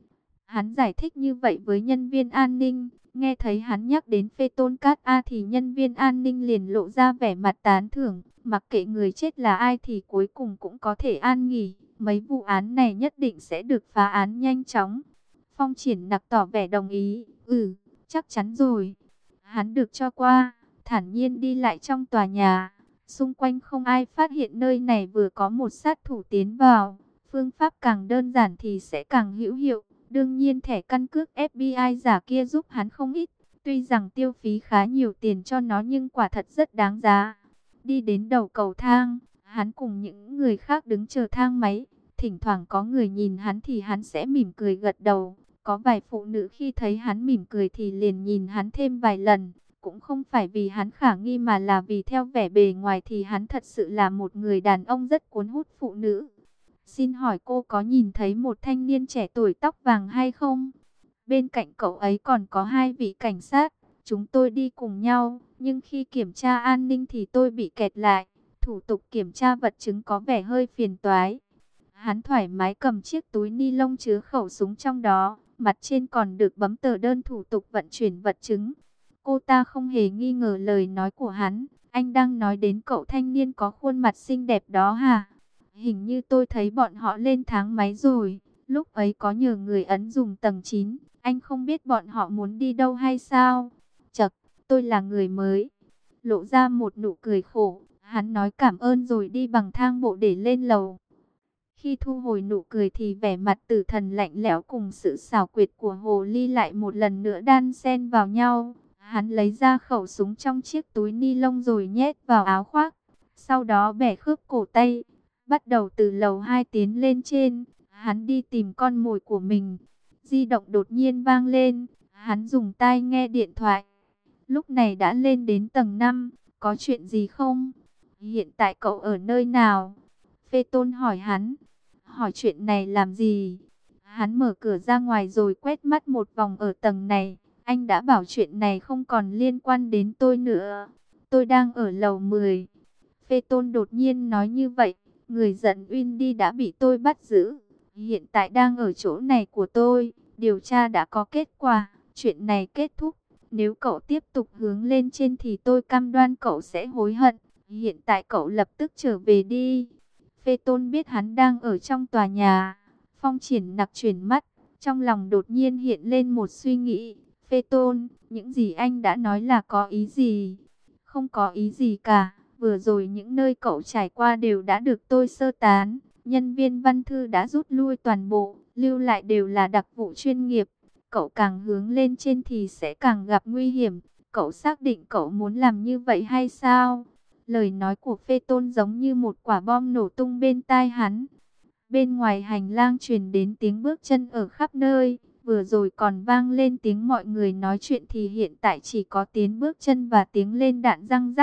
Hắn giải thích như vậy với nhân viên an ninh. Nghe thấy hắn nhắc đến Phê Tôn Cát A thì nhân viên an ninh liền lộ ra vẻ mặt tán thưởng. Mặc kệ người chết là ai thì cuối cùng cũng có thể an nghỉ. Mấy vụ án này nhất định sẽ được phá án nhanh chóng. Phong Triển Nặc tỏ vẻ đồng ý. Chắc chắn rồi. Hắn được cho qua, thản nhiên đi lại trong tòa nhà. Xung quanh không ai phát hiện nơi này vừa có một sát thủ tiến vào. Phương pháp càng đơn giản thì sẽ càng hữu hiệu. Đương nhiên thẻ căn cước FBI giả kia giúp hắn không ít. Tuy rằng tiêu phí khá nhiều tiền cho nó nhưng quả thật rất đáng giá. Đi đến đầu cầu thang, hắn cùng những người khác đứng chờ thang máy. Thỉnh thoảng có người nhìn hắn thì hắn sẽ mỉm cười gật đầu. Có vài phụ nữ khi thấy hắn mỉm cười thì liền nhìn hắn thêm vài lần. Cũng không phải vì hắn khả nghi mà là vì theo vẻ bề ngoài thì hắn thật sự là một người đàn ông rất cuốn hút phụ nữ. Xin hỏi cô có nhìn thấy một thanh niên trẻ tuổi tóc vàng hay không? Bên cạnh cậu ấy còn có hai vị cảnh sát. Chúng tôi đi cùng nhau, nhưng khi kiểm tra an ninh thì tôi bị kẹt lại. Thủ tục kiểm tra vật chứng có vẻ hơi phiền toái. Hắn thoải mái cầm chiếc túi ni lông chứa khẩu súng trong đó. Mặt trên còn được bấm tờ đơn thủ tục vận chuyển vật chứng. Cô ta không hề nghi ngờ lời nói của hắn. Anh đang nói đến cậu thanh niên có khuôn mặt xinh đẹp đó hả? Hình như tôi thấy bọn họ lên thang máy rồi. Lúc ấy có nhờ người ấn dùng tầng 9. Anh không biết bọn họ muốn đi đâu hay sao? Chậc, tôi là người mới. Lộ ra một nụ cười khổ. Hắn nói cảm ơn rồi đi bằng thang bộ để lên lầu. Khi thu hồi nụ cười thì vẻ mặt tử thần lạnh lẽo cùng sự xảo quyệt của hồ ly lại một lần nữa đan xen vào nhau. Hắn lấy ra khẩu súng trong chiếc túi ni lông rồi nhét vào áo khoác. Sau đó bẻ khớp cổ tay. Bắt đầu từ lầu 2 tiến lên trên. Hắn đi tìm con mồi của mình. Di động đột nhiên vang lên. Hắn dùng tai nghe điện thoại. Lúc này đã lên đến tầng 5. Có chuyện gì không? Hiện tại cậu ở nơi nào? Phê Tôn hỏi hắn. Hỏi chuyện này làm gì? Hắn mở cửa ra ngoài rồi quét mắt một vòng ở tầng này. Anh đã bảo chuyện này không còn liên quan đến tôi nữa. Tôi đang ở lầu 10. Phê Tôn đột nhiên nói như vậy. Người dẫn Uyên đi đã bị tôi bắt giữ. Hiện tại đang ở chỗ này của tôi. Điều tra đã có kết quả. Chuyện này kết thúc. Nếu cậu tiếp tục hướng lên trên thì tôi cam đoan cậu sẽ hối hận. Hiện tại cậu lập tức trở về đi. Phê Tôn biết hắn đang ở trong tòa nhà. Phong Triển Nặc chuyển mắt. Trong lòng đột nhiên hiện lên một suy nghĩ. Phê Tôn, những gì anh đã nói là có ý gì? Không có ý gì cả. Vừa rồi những nơi cậu trải qua đều đã được tôi sơ tán. Nhân viên văn thư đã rút lui toàn bộ. Lưu lại đều là đặc vụ chuyên nghiệp. Cậu càng hướng lên trên thì sẽ càng gặp nguy hiểm. Cậu xác định cậu muốn làm như vậy hay sao? Lời nói của Phê Tôn giống như một quả bom nổ tung bên tai hắn. Bên ngoài hành lang truyền đến tiếng bước chân ở khắp nơi. Vừa rồi còn vang lên tiếng mọi người nói chuyện thì hiện tại chỉ có tiếng bước chân và tiếng lên đạn răng rắc.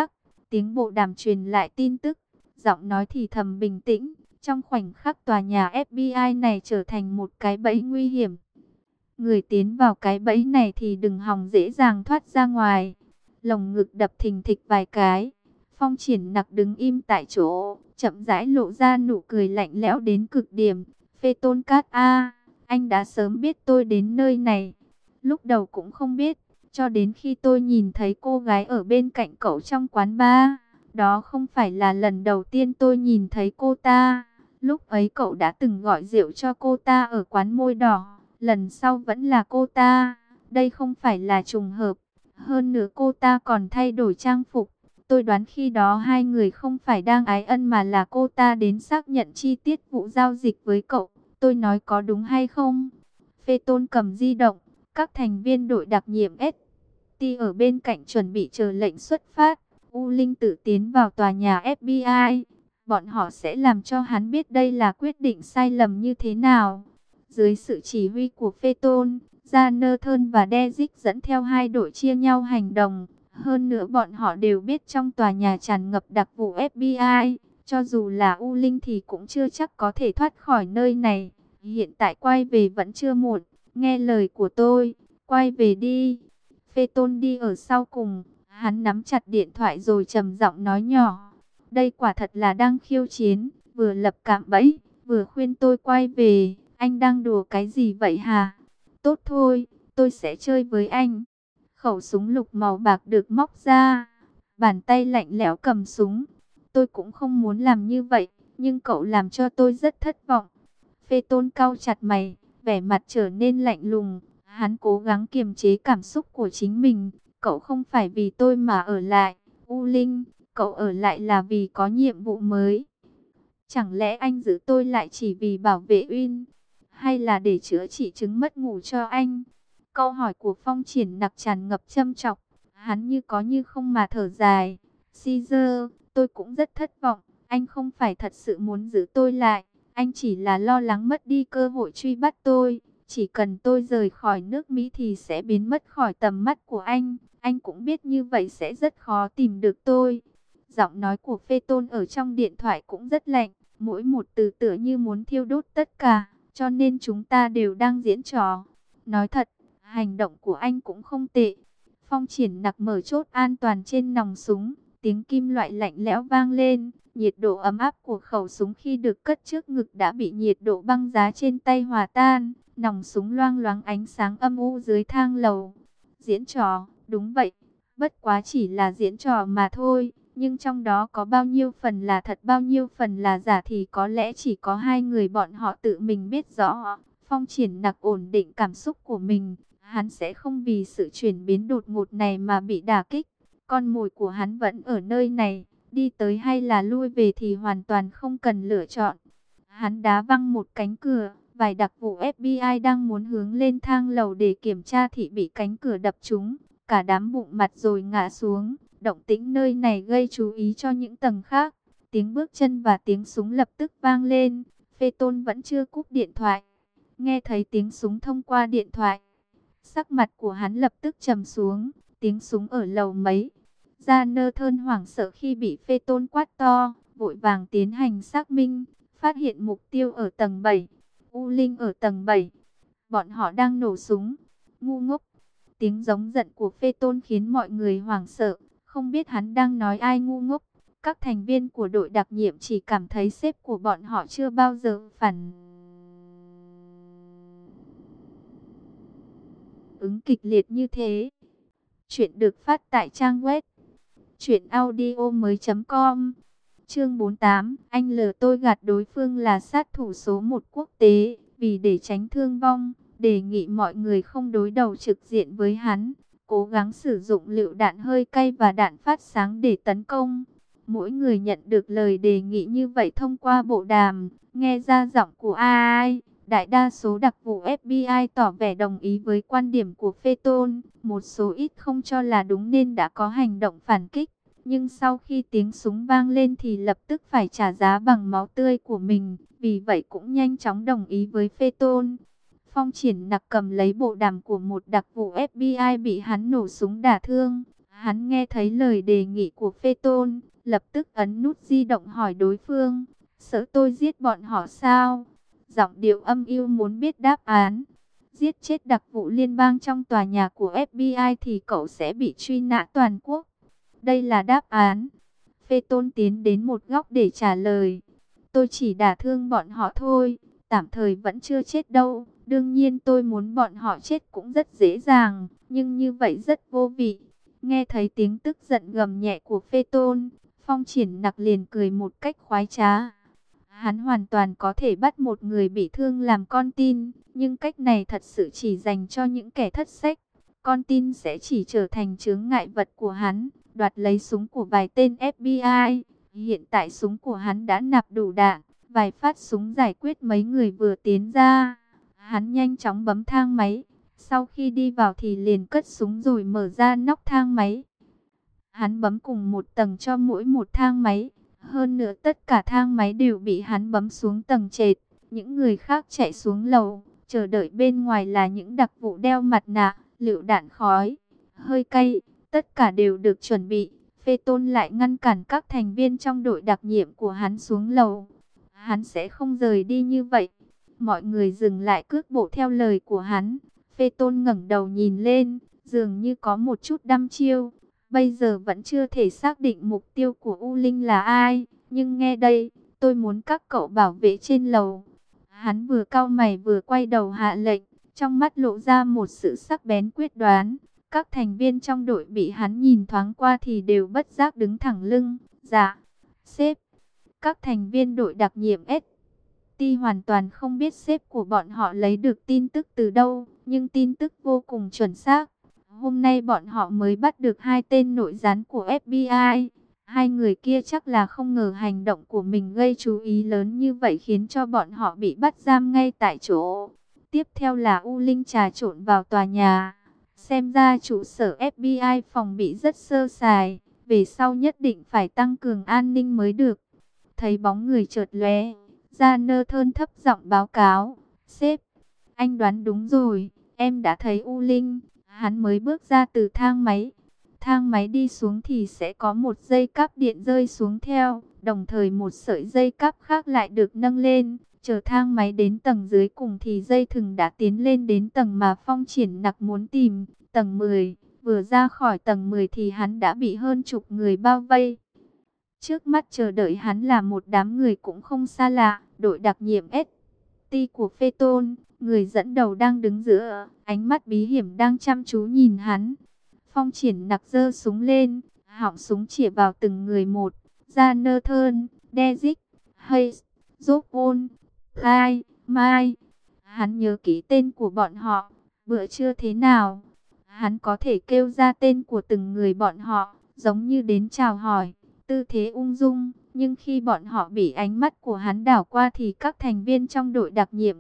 Tiếng bộ đàm truyền lại tin tức, giọng nói thì thầm bình tĩnh. Trong khoảnh khắc tòa nhà FBI này trở thành một cái bẫy nguy hiểm. Người tiến vào cái bẫy này thì đừng hòng dễ dàng thoát ra ngoài. Lồng ngực đập thình thịch vài cái. Phong Triển Nặc đứng im tại chỗ, chậm rãi lộ ra nụ cười lạnh lẽo đến cực điểm. Phê Tôn Cát A, anh đã sớm biết tôi đến nơi này. Lúc đầu cũng không biết, cho đến khi tôi nhìn thấy cô gái ở bên cạnh cậu trong quán bar. Đó không phải là lần đầu tiên tôi nhìn thấy cô ta. Lúc ấy cậu đã từng gọi rượu cho cô ta ở quán môi đỏ. Lần sau vẫn là cô ta. Đây không phải là trùng hợp. Hơn nữa cô ta còn thay đổi trang phục. Tôi đoán khi đó hai người không phải đang ái ân mà là cô ta đến xác nhận chi tiết vụ giao dịch với cậu. Tôi nói có đúng hay không? Phê Tôn cầm di động. Các thành viên đội đặc nhiệm ST ở bên cạnh chuẩn bị chờ lệnh xuất phát. U Linh tự tiến vào tòa nhà FBI. Bọn họ sẽ làm cho hắn biết đây là quyết định sai lầm như thế nào. Dưới sự chỉ huy của Phê Tôn, Jonathan và Dezic dẫn theo hai đội chia nhau hành động. Hơn nữa bọn họ đều biết trong tòa nhà tràn ngập đặc vụ FBI. Cho dù là U Linh thì cũng chưa chắc có thể thoát khỏi nơi này. Hiện tại quay về vẫn chưa muộn. Nghe lời của tôi, quay về đi. Phê Tôn đi ở sau cùng. Hắn nắm chặt điện thoại rồi trầm giọng nói nhỏ. Đây quả thật là đang khiêu chiến. Vừa lập cạm bẫy, vừa khuyên tôi quay về. Anh đang đùa cái gì vậy hả? Tốt thôi, tôi sẽ chơi với anh. Khẩu súng lục màu bạc được móc ra. Bàn tay lạnh lẽo cầm súng. Tôi cũng không muốn làm như vậy, nhưng cậu làm cho tôi rất thất vọng. Phê Tôn cau chặt mày, vẻ mặt trở nên lạnh lùng. Hắn cố gắng kiềm chế cảm xúc của chính mình. Cậu không phải vì tôi mà ở lại. U Linh, cậu ở lại là vì có nhiệm vụ mới. Chẳng lẽ anh giữ tôi lại chỉ vì bảo vệ Uyên? Hay là để chữa trị chứng mất ngủ cho anh? Câu hỏi của Phong Triển Nặc tràn ngập châm chọc. Hắn như có như không mà thở dài. Caesar, tôi cũng rất thất vọng. Anh không phải thật sự muốn giữ tôi lại. Anh chỉ là lo lắng mất đi cơ hội truy bắt tôi. Chỉ cần tôi rời khỏi nước Mỹ thì sẽ biến mất khỏi tầm mắt của anh. Anh cũng biết như vậy sẽ rất khó tìm được tôi. Giọng nói của Phê Tôn ở trong điện thoại cũng rất lạnh. Mỗi một từ tựa như muốn thiêu đốt tất cả. Cho nên chúng ta đều đang diễn trò. Nói thật, hành động của anh cũng không tệ. Phong Triển Nặc mở chốt an toàn trên nòng súng. Tiếng kim loại lạnh lẽo vang lên. Nhiệt độ ấm áp của khẩu súng khi được cất trước ngực đã bị nhiệt độ băng giá trên tay hòa tan. Nòng súng loang loáng ánh sáng âm u dưới thang lầu. Diễn trò, đúng vậy. Bất quá chỉ là diễn trò mà thôi. Nhưng trong đó có bao nhiêu phần là thật bao nhiêu phần là giả thì có lẽ chỉ có hai người bọn họ tự mình biết rõ. Phong Triển Nặc ổn định cảm xúc của mình. Hắn sẽ không vì sự chuyển biến đột ngột này mà bị đả kích. Con mồi của hắn vẫn ở nơi này. Đi tới hay là lui về thì hoàn toàn không cần lựa chọn. Hắn đá văng một cánh cửa. Vài đặc vụ FBI đang muốn hướng lên thang lầu để kiểm tra thì bị cánh cửa đập trúng. Cả đám bụng mặt rồi ngã xuống. Động tĩnh nơi này gây chú ý cho những tầng khác. Tiếng bước chân và tiếng súng lập tức vang lên. Phê Tôn vẫn chưa cúp điện thoại. Nghe thấy tiếng súng thông qua điện thoại. Sắc mặt của hắn lập tức trầm xuống. Tiếng súng ở lầu mấy. Jonathan hoảng sợ khi bị Phê Tôn quát to. Vội vàng tiến hành xác minh. Phát hiện mục tiêu ở tầng 7. U Linh ở tầng 7. Bọn họ đang nổ súng. Ngu ngốc. Tiếng giống giận của Phê Tôn khiến mọi người hoảng sợ. Không biết hắn đang nói ai ngu ngốc. Các thành viên của đội đặc nhiệm chỉ cảm thấy sếp của bọn họ chưa bao giờ phản ứng kịch liệt như thế. Chuyện được phát tại trang web truyệnaudiomoi.com. Chương 48, anh lừa tôi gạt đối phương là sát thủ số 1 quốc tế, vì để tránh thương vong, đề nghị mọi người không đối đầu trực diện với hắn, cố gắng sử dụng lựu đạn hơi cay và đạn phát sáng để tấn công. Mỗi người nhận được lời đề nghị như vậy thông qua bộ đàm, nghe ra giọng của ai. Đại đa số đặc vụ FBI tỏ vẻ đồng ý với quan điểm của Phê Tôn, một số ít không cho là đúng nên đã có hành động phản kích. Nhưng sau khi tiếng súng vang lên thì lập tức phải trả giá bằng máu tươi của mình, vì vậy cũng nhanh chóng đồng ý với Phê Tôn. Phong Triển Nặc cầm lấy bộ đàm của một đặc vụ FBI bị hắn nổ súng đả thương. Hắn nghe thấy lời đề nghị của Phê Tôn, lập tức ấn nút di động hỏi đối phương, sợ tôi giết bọn họ sao? Giọng điệu âm u muốn biết đáp án. Giết chết đặc vụ liên bang trong tòa nhà của FBI thì cậu sẽ bị truy nã toàn quốc. Đây là đáp án. Phê Tôn tiến đến một góc để trả lời. Tôi chỉ đả thương bọn họ thôi, tạm thời vẫn chưa chết đâu. Đương nhiên tôi muốn bọn họ chết cũng rất dễ dàng, nhưng như vậy rất vô vị. Nghe thấy tiếng tức giận gầm nhẹ của Phê Tôn, Phong Triển Nặc liền cười một cách khoái trá. Hắn hoàn toàn có thể bắt một người bị thương làm con tin, nhưng cách này thật sự chỉ dành cho những kẻ thất sách. Con tin sẽ chỉ trở thành chướng ngại vật của hắn, đoạt lấy súng của vài tên FBI. Hiện tại súng của hắn đã nạp đủ đạn, vài phát súng giải quyết mấy người vừa tiến ra. Hắn nhanh chóng bấm thang máy, sau khi đi vào thì liền cất súng rồi mở ra nóc thang máy. Hắn bấm cùng một tầng cho mỗi một thang máy. Hơn nữa tất cả thang máy đều bị hắn bấm xuống tầng trệt. Những người khác chạy xuống lầu, chờ đợi bên ngoài là những đặc vụ đeo mặt nạ, lựu đạn khói, hơi cay, tất cả đều được chuẩn bị. Phê Tôn lại ngăn cản các thành viên trong đội đặc nhiệm của hắn xuống lầu. Hắn sẽ không rời đi như vậy. Mọi người dừng lại cước bộ theo lời của hắn. Phê Tôn ngẩng đầu nhìn lên, dường như có một chút đăm chiêu. Bây giờ vẫn chưa thể xác định mục tiêu của U Linh là ai, nhưng nghe đây, tôi muốn các cậu bảo vệ trên lầu. Hắn vừa cau mày vừa quay đầu hạ lệnh, trong mắt lộ ra một sự sắc bén quyết đoán. Các thành viên trong đội bị hắn nhìn thoáng qua thì đều bất giác đứng thẳng lưng. Dạ, sếp. Các thành viên đội đặc nhiệm ST hoàn toàn không biết sếp của bọn họ lấy được tin tức từ đâu, nhưng tin tức vô cùng chuẩn xác. Hôm nay bọn họ mới bắt được 2 tên nội gián của FBI. Hai người kia chắc là không ngờ hành động của mình gây chú ý lớn như vậy khiến cho bọn họ bị bắt giam ngay tại chỗ. Tiếp theo là U Linh trà trộn vào tòa nhà. Xem ra trụ sở FBI phòng bị rất sơ sài. Về sau nhất định phải tăng cường an ninh mới được. Thấy bóng người chợt lóe, Jonathan thấp giọng báo cáo. Sếp, anh đoán đúng rồi, em đã thấy U Linh. Hắn mới bước ra từ thang máy. Thang máy đi xuống thì sẽ có một dây cáp điện rơi xuống theo. Đồng thời một sợi dây cáp khác lại được nâng lên. Chờ thang máy đến tầng dưới cùng thì dây thừng đã tiến lên đến tầng mà Phong Triển Nặc muốn tìm. Tầng 10. Vừa ra khỏi tầng 10 thì hắn đã bị hơn chục người bao vây. Trước mắt chờ đợi hắn là một đám người cũng không xa lạ. Đội đặc nhiệm ST của Phê Tôn. Người dẫn đầu đang đứng giữa, ánh mắt bí hiểm đang chăm chú nhìn hắn. Phong Triển Nặc giơ súng lên, họng súng chĩa vào từng người một. Jonathan, Dezic, Hayes, Jobon, Kai, Mai. Hắn nhớ kỹ tên của bọn họ. Bữa trưa thế nào? Hắn có thể kêu ra tên của từng người bọn họ, giống như đến chào hỏi, tư thế ung dung. Nhưng khi bọn họ bị ánh mắt của hắn đảo qua thì các thành viên trong đội đặc nhiệm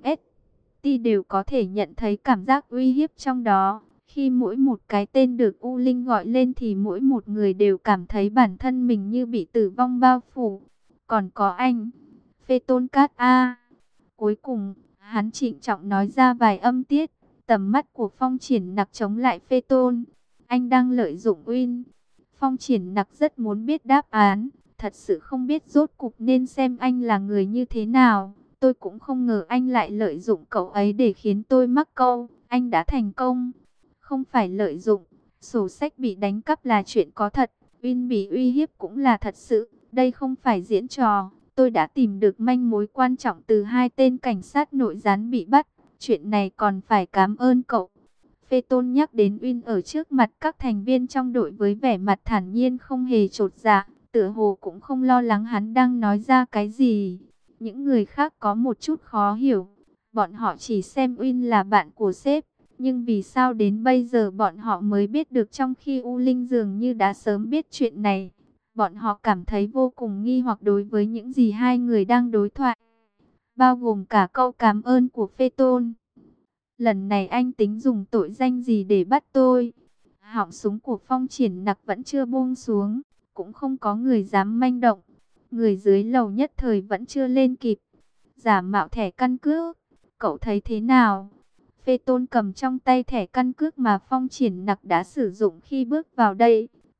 đều có thể nhận thấy cảm giác uy hiếp trong đó. Khi mỗi một cái tên được U Linh gọi lên thì mỗi một người đều cảm thấy bản thân mình như bị tử vong bao phủ. Còn có anh, Phê Tôn Cát A. Cuối cùng, hắn trịnh trọng nói ra vài âm tiết. Tầm mắt của Phong Triển Nặc chống lại Phê Tôn. Anh đang lợi dụng Uyên. Phong Triển Nặc rất muốn biết đáp án. Thật sự không biết rốt cục nên xem anh là người như thế nào. Tôi cũng không ngờ anh lại lợi dụng cậu ấy để khiến tôi mắc câu. Anh đã thành công. Không phải lợi dụng. Sổ sách bị đánh cắp là chuyện có thật. Uyên bị uy hiếp cũng là thật sự. Đây không phải diễn trò. Tôi đã tìm được manh mối quan trọng từ 2 tên cảnh sát nội gián bị bắt. Chuyện này còn phải cảm ơn cậu. Phê Tôn nhắc đến Uyên ở trước mặt các thành viên trong đội với vẻ mặt thản nhiên không hề chột dạ. Tựa hồ cũng không lo lắng hắn đang nói ra cái gì. Những người khác có một chút khó hiểu. Bọn họ chỉ xem Uyên là bạn của sếp. Nhưng vì sao đến bây giờ bọn họ mới biết được, trong khi U Linh dường như đã sớm biết chuyện này. Bọn họ cảm thấy vô cùng nghi hoặc đối với những gì hai người đang đối thoại. Bao gồm cả câu cảm ơn của Phê Tôn. Lần này anh tính dùng tội danh gì để bắt tôi? Họng súng của Phong Triển Nặc vẫn chưa buông xuống. Cũng không có người dám manh động. Người dưới lầu nhất thời vẫn chưa lên kịp. Giả mạo thẻ căn cước. Cậu thấy thế nào? Phê Tôn cầm trong tay thẻ căn cước mà Phong Triển Nặc đã sử dụng khi bước vào đây.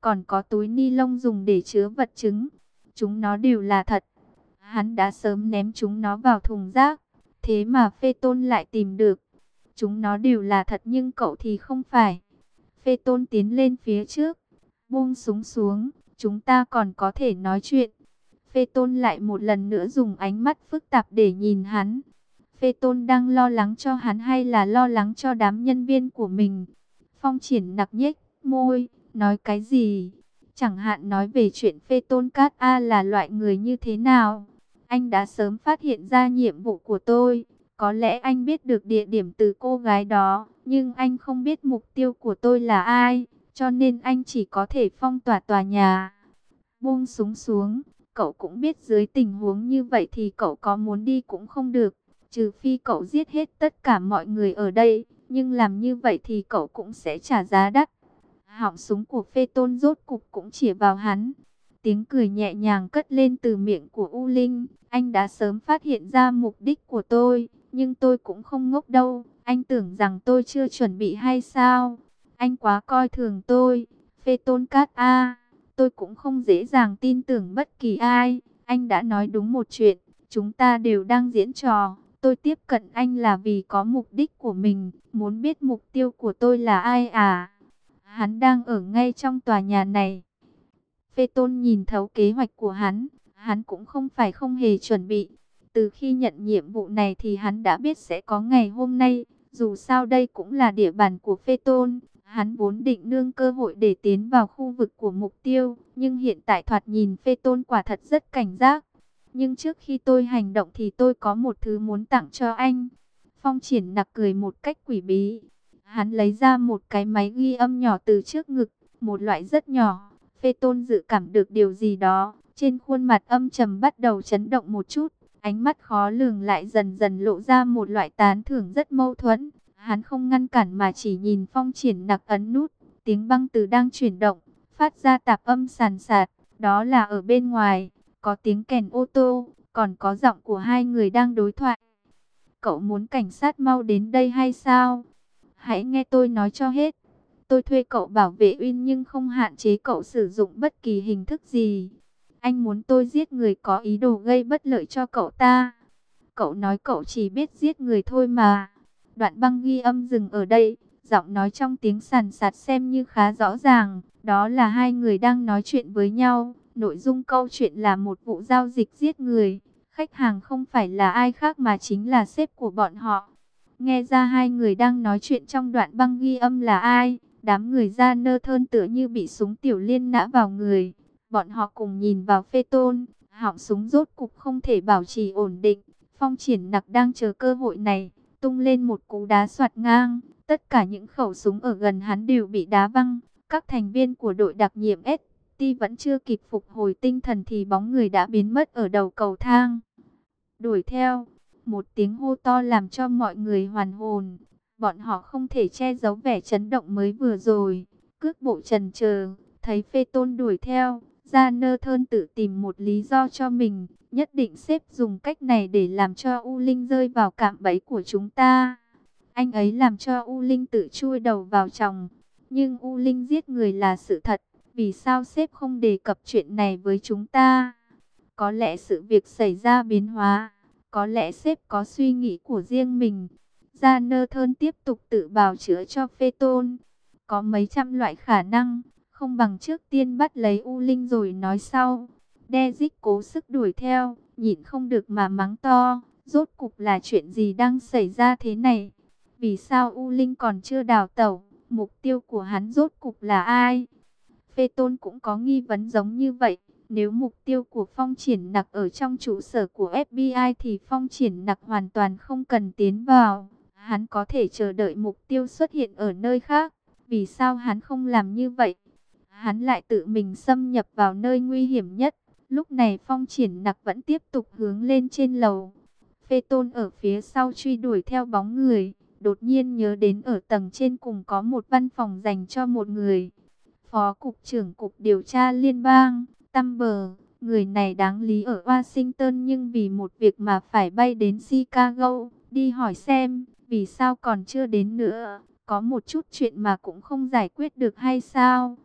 còn có túi ni lông dùng để chứa vật chứng. Chúng nó đều là thật. Hắn đã sớm ném chúng nó vào thùng rác, thế mà Phê Tôn lại tìm được. Chúng nó đều là thật nhưng cậu thì không phải. Phê Tôn tiến lên phía trước, buông súng xuống, chúng ta còn có thể nói chuyện. Phê Tôn lại một lần nữa dùng ánh mắt phức tạp để nhìn hắn. Phê Tôn đang lo lắng cho hắn hay là lo lắng cho đám nhân viên của mình? Phong Triển nặc nhếch môi, nói cái gì? Chẳng hạn nói về chuyện Phê Tôn Cát A là loại người như thế nào? Anh đã sớm phát hiện ra nhiệm vụ của tôi. Có lẽ anh biết được địa điểm từ cô gái đó, nhưng anh không biết mục tiêu của tôi là ai, cho nên anh chỉ có thể phong tỏa tòa nhà. Buông súng xuống, cậu cũng biết dưới tình huống như vậy thì cậu có muốn đi cũng không được, trừ phi cậu giết hết tất cả mọi người ở đây, nhưng làm như vậy thì cậu cũng sẽ trả giá đắt. Họng súng của Phê Tôn rốt cục cũng chĩa vào hắn. Tiếng cười nhẹ nhàng cất lên từ miệng của U Linh. Anh đã sớm phát hiện ra mục đích của tôi, nhưng tôi cũng không ngốc đâu. Anh tưởng rằng tôi chưa chuẩn bị hay sao? Anh quá coi thường tôi. Phê Tôn Cát A, tôi cũng không dễ dàng tin tưởng bất kỳ ai. Anh đã nói đúng một chuyện, chúng ta đều đang diễn trò. Tôi tiếp cận anh là vì có mục đích của mình, muốn biết mục tiêu của tôi là ai à? Hắn đang ở ngay trong tòa nhà này. Phê Tôn nhìn thấu kế hoạch của hắn cũng không phải không hề chuẩn bị. Từ khi nhận nhiệm vụ này thì hắn đã biết sẽ có ngày hôm nay, dù sao đây cũng là địa bàn của Phê Tôn. Hắn vốn định nương cơ hội để tiến vào khu vực của mục tiêu, nhưng hiện tại thoạt nhìn Phê Tôn quả thật rất cảnh giác. Nhưng trước khi tôi hành động thì tôi có một thứ muốn tặng cho anh. Phong Triển nặc cười một cách quỷ bí. Hắn lấy ra một cái máy ghi âm nhỏ từ trước ngực, một loại rất nhỏ. Phê Tôn dự cảm được điều gì đó, trên khuôn mặt âm trầm bắt đầu chấn động một chút, ánh mắt khó lường lại dần dần lộ ra một loại tán thưởng rất mâu thuẫn. Hắn không ngăn cản mà chỉ nhìn Phong Triển nặc ấn nút, tiếng băng từ đang chuyển động, phát ra tạp âm sàn sạt, đó là ở bên ngoài, có tiếng kèn ô tô, còn có giọng của hai người đang đối thoại. Cậu muốn cảnh sát mau đến đây hay sao? Hãy nghe tôi nói cho hết. Tôi thuê cậu bảo vệ Uyên nhưng không hạn chế cậu sử dụng bất kỳ hình thức gì. Anh muốn tôi giết người có ý đồ gây bất lợi cho cậu ta. Cậu nói cậu chỉ biết giết người thôi mà. Đoạn băng ghi âm dừng ở đây. Giọng nói trong tiếng sàn sạt xem như khá rõ ràng. Đó là hai người đang nói chuyện với nhau. Nội dung câu chuyện là một vụ giao dịch giết người. Khách hàng không phải là ai khác mà chính là sếp của bọn họ. Nghe ra hai người đang nói chuyện trong đoạn băng ghi âm là ai. Đám người da nơ thơn tựa như bị súng tiểu liên nã vào người. Bọn họ cùng nhìn vào Phê Tôn. Họng súng rốt cục không thể bảo trì ổn định. Phong Triển nặc đang chờ cơ hội này, tung lên một cú đá xoạt ngang. Tất cả những khẩu súng ở gần hắn đều bị đá văng. Các thành viên của đội đặc nhiệm ST vẫn chưa kịp phục hồi tinh thần thì bóng người đã biến mất ở đầu cầu thang. Đuổi theo, một tiếng hô to làm cho mọi người hoàn hồn. Bọn họ không thể che giấu vẻ chấn động mới vừa rồi. Cước bộ chần chờ, thấy Phê Tôn đuổi theo, Gia Nơ Thơn tự tìm một lý do cho mình. Nhất định sếp dùng cách này để làm cho U Linh rơi vào cạm bẫy của chúng ta. Anh ấy làm cho U Linh tự chui đầu vào chòng. Nhưng U Linh giết người là sự thật. Vì sao sếp không đề cập chuyện này với chúng ta? Có lẽ sự việc xảy ra biến hóa. Có lẽ sếp có suy nghĩ của riêng mình. Gia Nơ Thơn tiếp tục tự bào chữa cho Phê Tôn. Có mấy trăm loại khả năng. Không bằng trước tiên bắt lấy U Linh rồi nói sau. Dezic cố sức đuổi theo. Nhịn không được mà mắng to. Rốt cục là chuyện gì đang xảy ra thế này? Vì sao U Linh còn chưa đào tẩu? Mục tiêu của hắn rốt cục là ai? Phê Tôn cũng có nghi vấn giống như vậy. Nếu mục tiêu của Phong Triển nặc ở trong trụ sở của FBI thì Phong Triển nặc hoàn toàn không cần tiến vào. Hắn có thể chờ đợi mục tiêu xuất hiện ở nơi khác. Vì sao hắn không làm như vậy? Hắn lại tự mình xâm nhập vào nơi nguy hiểm nhất. Lúc này Phong Triển nặc vẫn tiếp tục hướng lên trên lầu. Phê Tôn ở phía sau truy đuổi theo bóng người. Đột nhiên nhớ đến ở tầng trên cùng có một văn phòng dành cho một người. Phó Cục trưởng Cục Điều tra Liên bang, Tamber. Người này đáng lý ở Washington nhưng vì một việc mà phải bay đến Chicago. Đi hỏi xem, vì sao còn chưa đến nữa? Có một chút chuyện mà cũng không giải quyết được hay sao?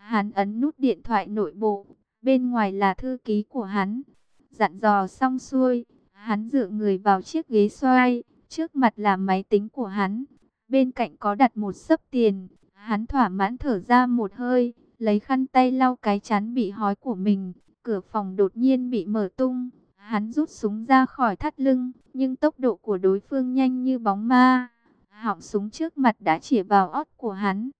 Hắn ấn nút điện thoại nội bộ, bên ngoài là thư ký của hắn. Dặn dò xong xuôi, hắn dựa người vào chiếc ghế xoay, trước mặt là máy tính của hắn. Bên cạnh có đặt một xấp tiền, hắn thỏa mãn thở ra một hơi, lấy khăn tay lau cái trán bị hói của mình. Cửa phòng đột nhiên bị mở tung, hắn rút súng ra khỏi thắt lưng, nhưng tốc độ của đối phương nhanh như bóng ma. Họng súng trước mặt đã chĩa vào ót của hắn.